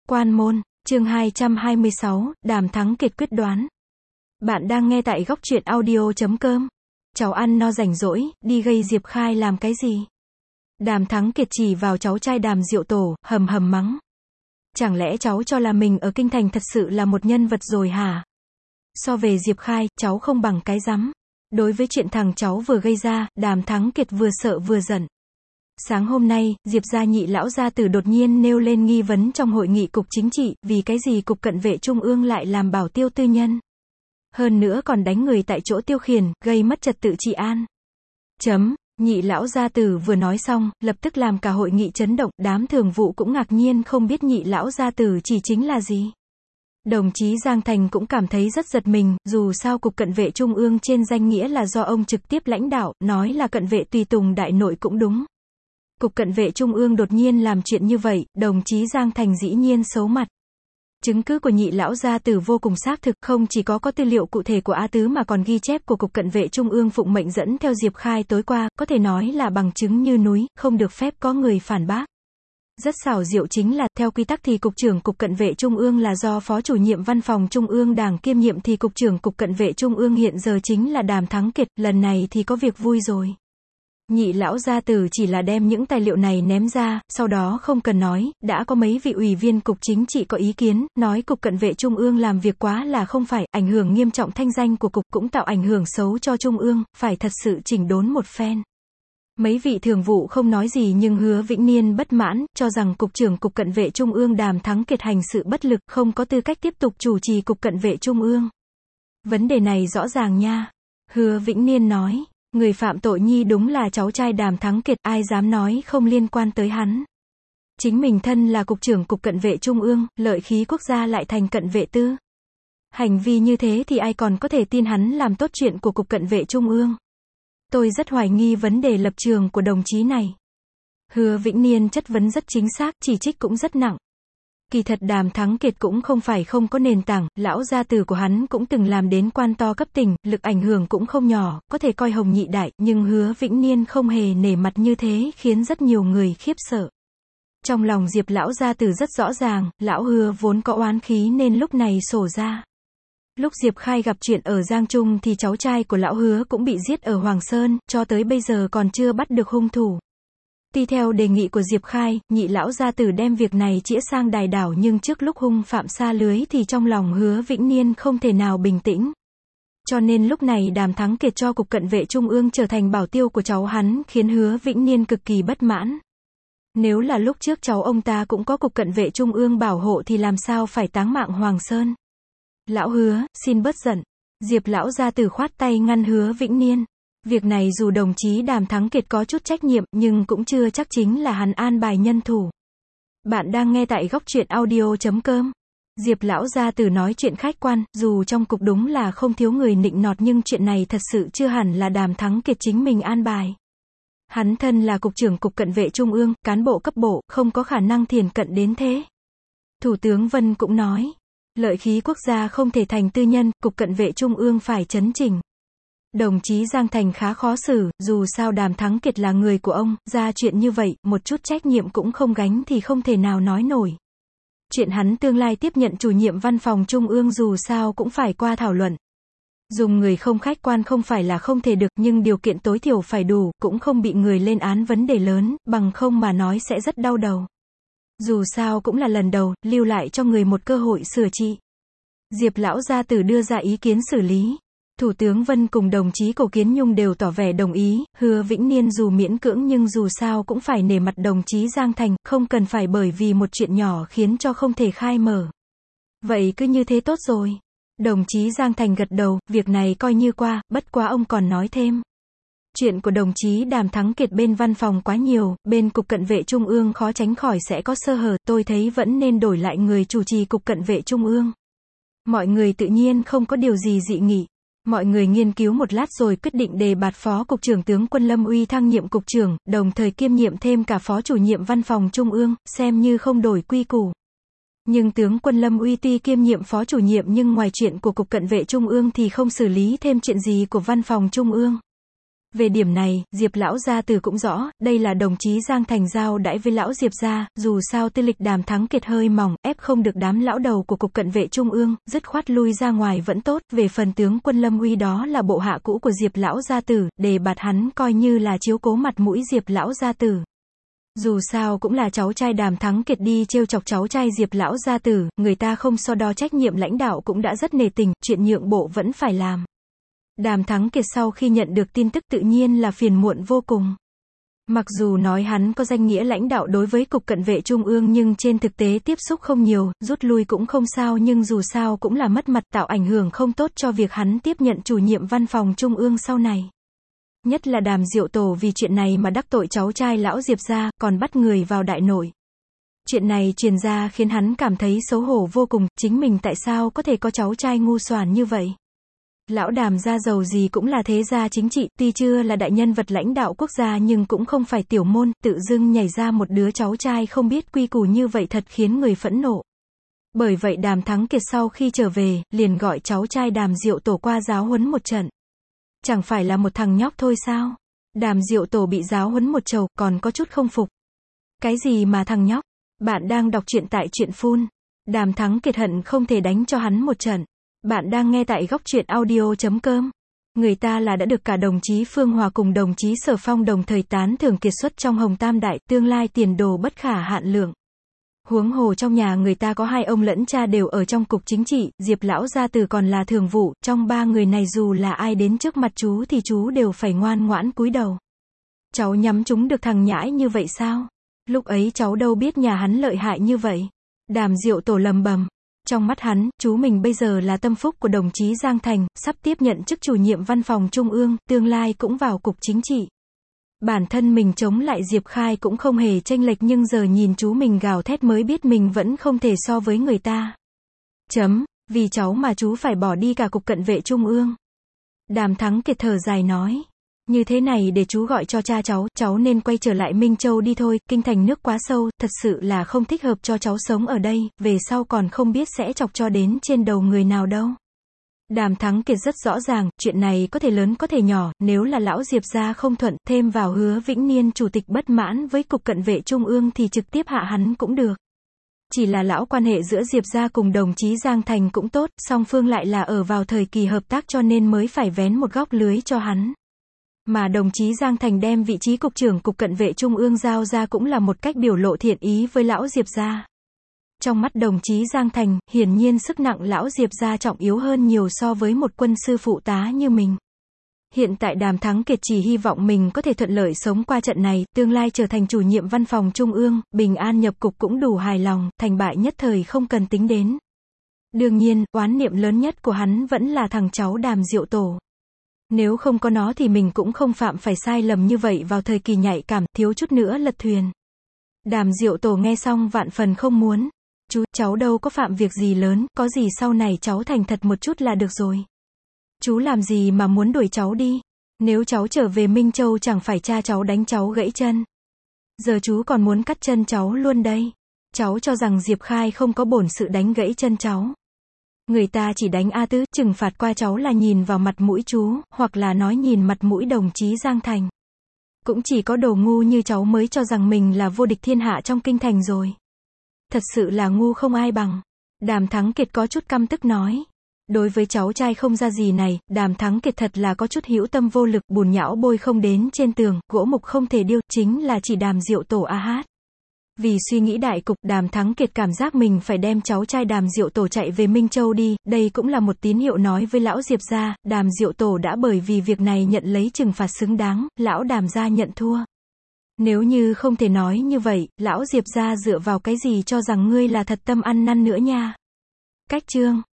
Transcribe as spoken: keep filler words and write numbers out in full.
Quan môn, chương hai trăm hai mươi sáu, Đàm Thắng Kiệt quyết đoán. Bạn đang nghe tại góc truyện audio chấm com. Cháu ăn no rảnh rỗi, đi gây Diệp Khai làm cái gì? Đàm Thắng Kiệt chỉ vào cháu trai Đàm Diệu Tổ, hầm hầm mắng. Chẳng lẽ cháu cho là mình ở kinh thành thật sự là một nhân vật rồi hả? So về Diệp Khai, cháu không bằng cái rắm. Đối với chuyện thằng cháu vừa gây ra, Đàm Thắng Kiệt vừa sợ vừa giận. Sáng hôm nay, Diệp gia nhị lão gia tử đột nhiên nêu lên nghi vấn trong hội nghị cục chính trị, vì cái gì cục cận vệ trung ương lại làm bảo tiêu tư nhân. Hơn nữa còn đánh người tại chỗ tiêu khiển, gây mất trật tự trị an. Chấm, nhị lão gia tử vừa nói xong, lập tức làm cả hội nghị chấn động, đám thường vụ cũng ngạc nhiên không biết nhị lão gia tử chỉ chính là gì. Đồng chí Giang Thành cũng cảm thấy rất giật mình, dù sao cục cận vệ trung ương trên danh nghĩa là do ông trực tiếp lãnh đạo, nói là cận vệ tùy tùng đại nội cũng đúng. Cục cận vệ trung ương đột nhiên làm chuyện như vậy, đồng chí Giang Thành dĩ nhiên xấu mặt. Chứng cứ của nhị lão gia tử vô cùng xác thực, không chỉ có có tư liệu cụ thể của A Tứ mà còn ghi chép của cục cận vệ trung ương phụng mệnh dẫn theo Diệp Khai tối qua, có thể nói là bằng chứng như núi, không được phép có người phản bác. Rất xảo diệu chính là, theo quy tắc thì cục trưởng cục cận vệ trung ương là do phó chủ nhiệm văn phòng trung ương Đảng kiêm nhiệm thì cục trưởng cục cận vệ trung ương hiện giờ chính là Đàm Thắng Kiệt, lần này thì có việc vui rồi. Nhị lão gia tử chỉ là đem những tài liệu này ném ra, sau đó không cần nói, đã có mấy vị ủy viên cục chính trị có ý kiến, nói cục cận vệ trung ương làm việc quá là không phải, ảnh hưởng nghiêm trọng thanh danh của cục, cũng tạo ảnh hưởng xấu cho trung ương, phải thật sự chỉnh đốn một phen. Mấy vị thường vụ không nói gì nhưng Hứa Vĩnh Niên bất mãn, cho rằng cục trưởng cục cận vệ trung ương Đàm Thắng Kiệt hành sự bất lực, không có tư cách tiếp tục chủ trì cục cận vệ trung ương. Vấn đề này rõ ràng nha. Hứa Vĩnh Niên nói. Người phạm tội nhi đúng là cháu trai Đàm Thắng Kiệt, ai dám nói không liên quan tới hắn. Chính mình thân là cục trưởng cục cận vệ trung ương, lợi khí quốc gia lại thành cận vệ tư. Hành vi như thế thì ai còn có thể tin hắn làm tốt chuyện của cục cận vệ trung ương. Tôi rất hoài nghi vấn đề lập trường của đồng chí này. Hứa Vĩnh Niên chất vấn rất chính xác, chỉ trích cũng rất nặng. Kỳ thật Đàm Thắng Kiệt cũng không phải không có nền tảng, lão gia tử của hắn cũng từng làm đến quan to cấp tỉnh, lực ảnh hưởng cũng không nhỏ, có thể coi hồng nhị đại, nhưng Hứa Vĩnh Niên không hề nể mặt như thế khiến rất nhiều người khiếp sợ. Trong lòng Diệp lão gia tử rất rõ ràng, lão Hứa vốn có oán khí nên lúc này sổ ra. Lúc Diệp Khai gặp chuyện ở Giang Trung thì cháu trai của lão Hứa cũng bị giết ở Hoàng Sơn, cho tới bây giờ còn chưa bắt được hung thủ. Tuy theo đề nghị của Diệp Khai, nhị lão gia tử đem việc này chĩa sang đài đảo nhưng trước lúc hung phạm xa lưới thì trong lòng Hứa Vĩnh Niên không thể nào bình tĩnh. Cho nên lúc này Đàm Thắng Kiệt cho cục cận vệ trung ương trở thành bảo tiêu của cháu hắn, khiến Hứa Vĩnh Niên cực kỳ bất mãn. Nếu là lúc trước cháu ông ta cũng có cục cận vệ trung ương bảo hộ thì làm sao phải táng mạng Hoàng Sơn. Lão Hứa, xin bớt giận. Diệp lão gia tử khoát tay ngăn Hứa Vĩnh Niên. Việc này dù đồng chí Đàm Thắng Kiệt có chút trách nhiệm, nhưng cũng chưa chắc chính là hắn an bài nhân thủ. Bạn đang nghe tại góc truyện audio chấm com. Diệp lão gia tử nói chuyện khách quan, dù trong cục đúng là không thiếu người nịnh nọt nhưng chuyện này thật sự chưa hẳn là Đàm Thắng Kiệt chính mình an bài. Hắn thân là cục trưởng cục cận vệ trung ương, cán bộ cấp bộ, không có khả năng thiền cận đến thế. Thủ tướng Vân cũng nói, lợi khí quốc gia không thể thành tư nhân, cục cận vệ trung ương phải chấn chỉnh. Đồng chí Giang Thành khá khó xử, dù sao Đàm Thắng Kiệt là người của ông, ra chuyện như vậy, một chút trách nhiệm cũng không gánh thì không thể nào nói nổi. Chuyện hắn tương lai tiếp nhận chủ nhiệm văn phòng trung ương dù sao cũng phải qua thảo luận. Dùng người không khách quan không phải là không thể được, nhưng điều kiện tối thiểu phải đủ, cũng không bị người lên án vấn đề lớn, bằng không mà nói sẽ rất đau đầu. Dù sao cũng là lần đầu, lưu lại cho người một cơ hội sửa trị. Diệp lão gia tử đưa ra ý kiến xử lý. Thủ tướng Vân cùng đồng chí Cổ Kiến Nhung đều tỏ vẻ đồng ý, Hứa Vĩnh Niên dù miễn cưỡng nhưng dù sao cũng phải nể mặt đồng chí Giang Thành, không cần phải bởi vì một chuyện nhỏ khiến cho không thể khai mở. Vậy cứ như thế tốt rồi. Đồng chí Giang Thành gật đầu, việc này coi như qua, bất quá ông còn nói thêm. Chuyện của đồng chí Đàm Thắng Kiệt bên văn phòng quá nhiều, bên cục cận vệ trung ương khó tránh khỏi sẽ có sơ hở, tôi thấy vẫn nên đổi lại người chủ trì cục cận vệ trung ương. Mọi người tự nhiên không có điều gì dị nghị. Mọi người nghiên cứu một lát rồi quyết định đề bạt phó cục trưởng tướng Quân Lâm Uy thăng nhiệm cục trưởng, đồng thời kiêm nhiệm thêm cả phó chủ nhiệm văn phòng trung ương, xem như không đổi quy củ. Nhưng tướng Quân Lâm Uy tuy kiêm nhiệm phó chủ nhiệm nhưng ngoài chuyện của cục cận vệ trung ương thì không xử lý thêm chuyện gì của văn phòng trung ương. Về điểm này, Diệp lão gia tử cũng rõ, đây là đồng chí Giang Thành giao đãi với lão Diệp gia, dù sao tư lịch Đàm Thắng Kiệt hơi mỏng, ép không được đám lão đầu của cục cận vệ trung ương, dứt khoát lui ra ngoài vẫn tốt, về phần tướng quân Lâm Uy đó là bộ hạ cũ của Diệp lão gia tử, đề bạt hắn coi như là chiếu cố mặt mũi Diệp lão gia tử. Dù sao cũng là cháu trai Đàm Thắng Kiệt đi trêu chọc cháu trai Diệp lão gia tử, người ta không so đo trách nhiệm lãnh đạo cũng đã rất nề tình, chuyện nhượng bộ vẫn phải làm. Đàm Thắng Kiệt sau khi nhận được tin tức tự nhiên là phiền muộn vô cùng. Mặc dù nói hắn có danh nghĩa lãnh đạo đối với cục cận vệ trung ương nhưng trên thực tế tiếp xúc không nhiều, rút lui cũng không sao nhưng dù sao cũng là mất mặt tạo ảnh hưởng không tốt cho việc hắn tiếp nhận chủ nhiệm văn phòng trung ương sau này. Nhất là Đàm Diệu Tổ vì chuyện này mà đắc tội cháu trai lão Diệp gia, còn bắt người vào đại nội. Chuyện này truyền ra khiến hắn cảm thấy xấu hổ vô cùng, chính mình tại sao có thể có cháu trai ngu xuẩn như vậy. Lão Đàm gia giàu gì cũng là thế gia chính trị, tuy chưa là đại nhân vật lãnh đạo quốc gia nhưng cũng không phải tiểu môn, tự dưng nhảy ra một đứa cháu trai không biết quy củ như vậy thật khiến người phẫn nộ. Bởi vậy Đàm Thắng Kiệt sau khi trở về, liền gọi cháu trai Đàm Diệu Tổ qua giáo huấn một trận. Chẳng phải là một thằng nhóc thôi sao? Đàm Diệu Tổ bị giáo huấn một chầu, còn có chút không phục. Cái gì mà thằng nhóc? Bạn đang đọc truyện tại truyện phun. Đàm Thắng Kiệt hận không thể đánh cho hắn một trận. Bạn đang nghe tại góc truyện audio chấm com. Người ta là đã được cả đồng chí Phương Hòa cùng đồng chí Sở Phong đồng thời tán thưởng kiệt xuất trong Hồng Tam Đại, tương lai tiền đồ bất khả hạn lượng. Huống hồ trong nhà người ta có hai ông lẫn cha đều ở trong cục chính trị, Diệp lão gia tử còn là thường vụ, trong ba người này dù là ai đến trước mặt chú thì chú đều phải ngoan ngoãn cúi đầu. Cháu nhắm chúng được thằng nhãi như vậy sao? Lúc ấy cháu đâu biết nhà hắn lợi hại như vậy. Đàm Diệu Tổ lầm bầm. Trong mắt hắn, chú mình bây giờ là tâm phúc của đồng chí Giang Thành, sắp tiếp nhận chức chủ nhiệm văn phòng trung ương, tương lai cũng vào cục chính trị. Bản thân mình chống lại Diệp Khai cũng không hề chênh lệch nhưng giờ nhìn chú mình gào thét mới biết mình vẫn không thể so với người ta. Chấm, vì cháu mà chú phải bỏ đi cả cục cận vệ trung ương. Đàm Thắng Kiệt thở dài nói. Như thế này để chú gọi cho cha cháu, cháu nên quay trở lại Minh Châu đi thôi, kinh thành nước quá sâu, thật sự là không thích hợp cho cháu sống ở đây, về sau còn không biết sẽ chọc cho đến trên đầu người nào đâu. Đàm Thắng Kiệt rất rõ ràng, chuyện này có thể lớn có thể nhỏ, nếu là lão Diệp gia không thuận, thêm vào Hứa Vĩnh Niên chủ tịch bất mãn với cục cận vệ trung ương thì trực tiếp hạ hắn cũng được. Chỉ là lão quan hệ giữa Diệp gia cùng đồng chí Giang Thành cũng tốt, song phương lại là ở vào thời kỳ hợp tác cho nên mới phải vén một góc lưới cho hắn. Mà đồng chí Giang Thành đem vị trí cục trưởng cục cận vệ trung ương giao ra cũng là một cách biểu lộ thiện ý với lão Diệp gia. Trong mắt đồng chí Giang Thành, hiển nhiên sức nặng lão Diệp gia trọng yếu hơn nhiều so với một quân sư phụ tá như mình. Hiện tại Đàm Thắng Kiệt chỉ hy vọng mình có thể thuận lợi sống qua trận này, tương lai trở thành chủ nhiệm văn phòng trung ương, bình an nhập cục cũng đủ hài lòng, thành bại nhất thời không cần tính đến. Đương nhiên, oán niệm lớn nhất của hắn vẫn là thằng cháu Đàm Diệu Tổ. Nếu không có nó thì mình cũng không phạm phải sai lầm như vậy vào thời kỳ nhạy cảm, thiếu chút nữa lật thuyền. Đàm Diệu Tổ nghe xong vạn phần không muốn. Chú, cháu đâu có phạm việc gì lớn, có gì sau này cháu thành thật một chút là được rồi. Chú làm gì mà muốn đuổi cháu đi? Nếu cháu trở về Minh Châu chẳng phải cha cháu đánh cháu gãy chân. Giờ chú còn muốn cắt chân cháu luôn đây. Cháu cho rằng Diệp Khai không có bổn sự đánh gãy chân cháu. Người ta chỉ đánh A Tứ, trừng phạt qua cháu là nhìn vào mặt mũi chú, hoặc là nói nhìn mặt mũi đồng chí Giang Thành. Cũng chỉ có đồ ngu như cháu mới cho rằng mình là vô địch thiên hạ trong kinh thành rồi. Thật sự là ngu không ai bằng. Đàm Thắng Kiệt có chút căm tức nói. Đối với cháu trai không ra gì này, Đàm Thắng Kiệt thật là có chút hữu tâm vô lực, bùn nhão bôi không đến trên tường, gỗ mục không thể điêu, chính là chỉ Đàm Diệu Tổ a hát. Vì suy nghĩ đại cục, Đàm Thắng Kiệt cảm giác mình phải đem cháu trai Đàm Diệu Tổ chạy về Minh Châu đi, đây cũng là một tín hiệu nói với lão Diệp gia, Đàm Diệu Tổ đã bởi vì việc này nhận lấy trừng phạt xứng đáng, lão Đàm gia nhận thua. Nếu như không thể nói như vậy, lão Diệp gia dựa vào cái gì cho rằng ngươi là thật tâm ăn năn nữa nha. Cách chương